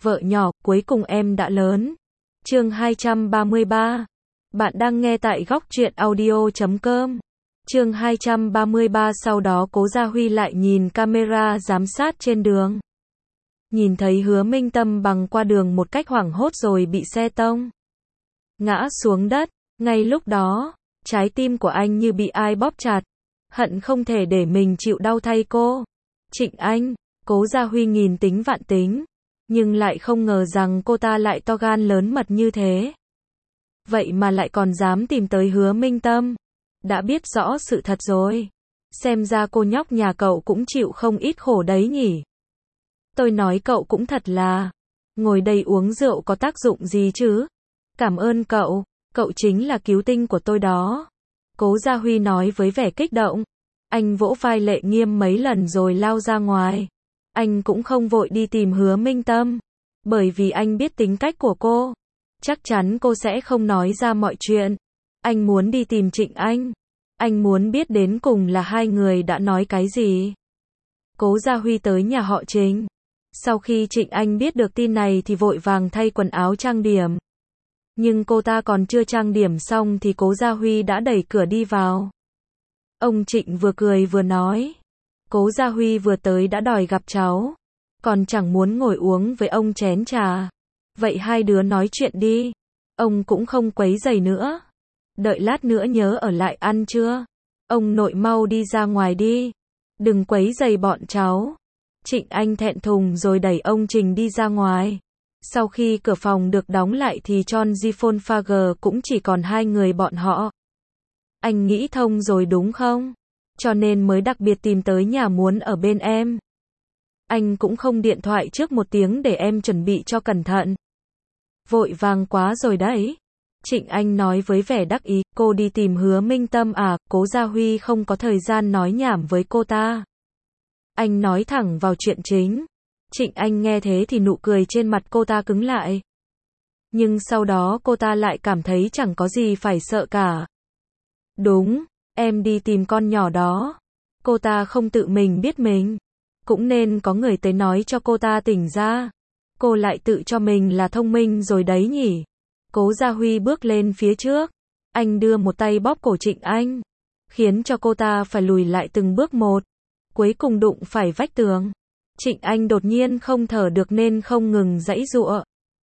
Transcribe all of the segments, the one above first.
Vợ nhỏ, cuối cùng em đã lớn. Chương 233. Bạn đang nghe tại góc truyện audio.com. Chương 233. Sau đó Cố Gia Huy lại nhìn camera giám sát trên đường. Nhìn thấy Hứa Minh Tâm băng qua đường một cách hoảng hốt rồi bị xe tông ngã xuống đất. Ngay lúc đó, trái tim của anh như bị ai bóp chặt, hận không thể để mình chịu đau thay cô. Trịnh Anh, Cố Gia Huy nghìn tính vạn tính, nhưng lại không ngờ rằng cô ta lại to gan lớn mật như thế. Vậy mà lại còn dám tìm tới Hứa Minh Tâm. Đã biết rõ sự thật rồi. Xem ra cô nhóc nhà cậu cũng chịu không ít khổ đấy nhỉ. Tôi nói cậu cũng thật là, ngồi đây uống rượu có tác dụng gì chứ? Cảm ơn cậu, cậu chính là cứu tinh của tôi đó. Cố Gia Huy nói với vẻ kích động. Anh vỗ vai Lệ Nghiêm mấy lần rồi lao ra ngoài. Anh cũng không vội đi tìm Hứa Minh Tâm, bởi vì anh biết tính cách của cô. Chắc chắn cô sẽ không nói ra mọi chuyện. Anh muốn đi tìm Trịnh Anh. Anh muốn biết đến cùng là hai người đã nói cái gì. Cố Gia Huy tới nhà họ Trịnh. Sau khi Trịnh Anh biết được tin này thì vội vàng thay quần áo trang điểm. Nhưng cô ta còn chưa trang điểm xong thì Cố Gia Huy đã đẩy cửa đi vào. Ông Trịnh vừa cười vừa nói. Cố Gia Huy vừa tới đã đòi gặp cháu. Còn chẳng muốn ngồi uống với ông chén trà. Vậy hai đứa nói chuyện đi. Ông cũng không quấy rầy nữa. Đợi lát nữa nhớ ở lại ăn trưa. Ông nội mau đi ra ngoài đi. Đừng quấy rầy bọn cháu. Trịnh Anh thẹn thùng rồi đẩy ông Trình đi ra ngoài. Sau khi cửa phòng được đóng lại thì John Giffonfager cũng chỉ còn hai người bọn họ. Anh nghĩ thông rồi đúng không? Cho nên mới đặc biệt tìm tới nhà muốn ở bên em. Anh cũng không điện thoại trước một tiếng để em chuẩn bị cho cẩn thận. Vội vàng quá rồi đấy. Trịnh Anh nói với vẻ đắc ý. Cô đi tìm Hứa Minh Tâm à? Cố Gia Huy không có thời gian nói nhảm với cô ta. Anh nói thẳng vào chuyện chính. Trịnh Anh nghe thế thì nụ cười trên mặt cô ta cứng lại. Nhưng sau đó cô ta lại cảm thấy chẳng có gì phải sợ cả. Đúng, em đi tìm con nhỏ đó. Cô ta không tự mình biết mình. Cũng nên có người tới nói cho cô ta tỉnh ra. Cô lại tự cho mình là thông minh rồi đấy nhỉ. Cố Gia Huy bước lên phía trước. Anh đưa một tay bóp cổ Trịnh Anh, khiến cho cô ta phải lùi lại từng bước một. Cuối cùng đụng phải vách tường. Trịnh Anh đột nhiên không thở được nên không ngừng giãy giụa.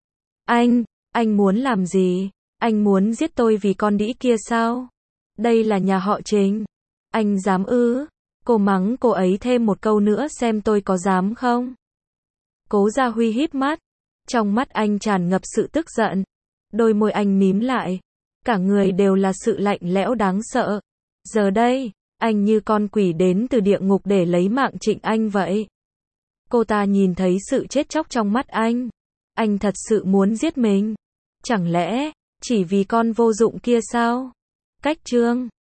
Anh muốn làm gì? Anh muốn giết tôi vì con đĩ kia sao? Đây là nhà họ Trịnh. Anh dám ư? Cô mắng cô ấy thêm một câu nữa xem tôi có dám không? Cố Gia Huy híp mắt. Trong mắt anh tràn ngập sự tức giận. Đôi môi anh mím lại. Cả người đều là sự lạnh lẽo đáng sợ. Giờ đây, anh như con quỷ đến từ địa ngục để lấy mạng Trịnh Anh vậy. Cô ta nhìn thấy sự chết chóc trong mắt anh. Anh thật sự muốn giết mình. Chẳng lẽ, chỉ vì con vô dụng kia sao? Cách chương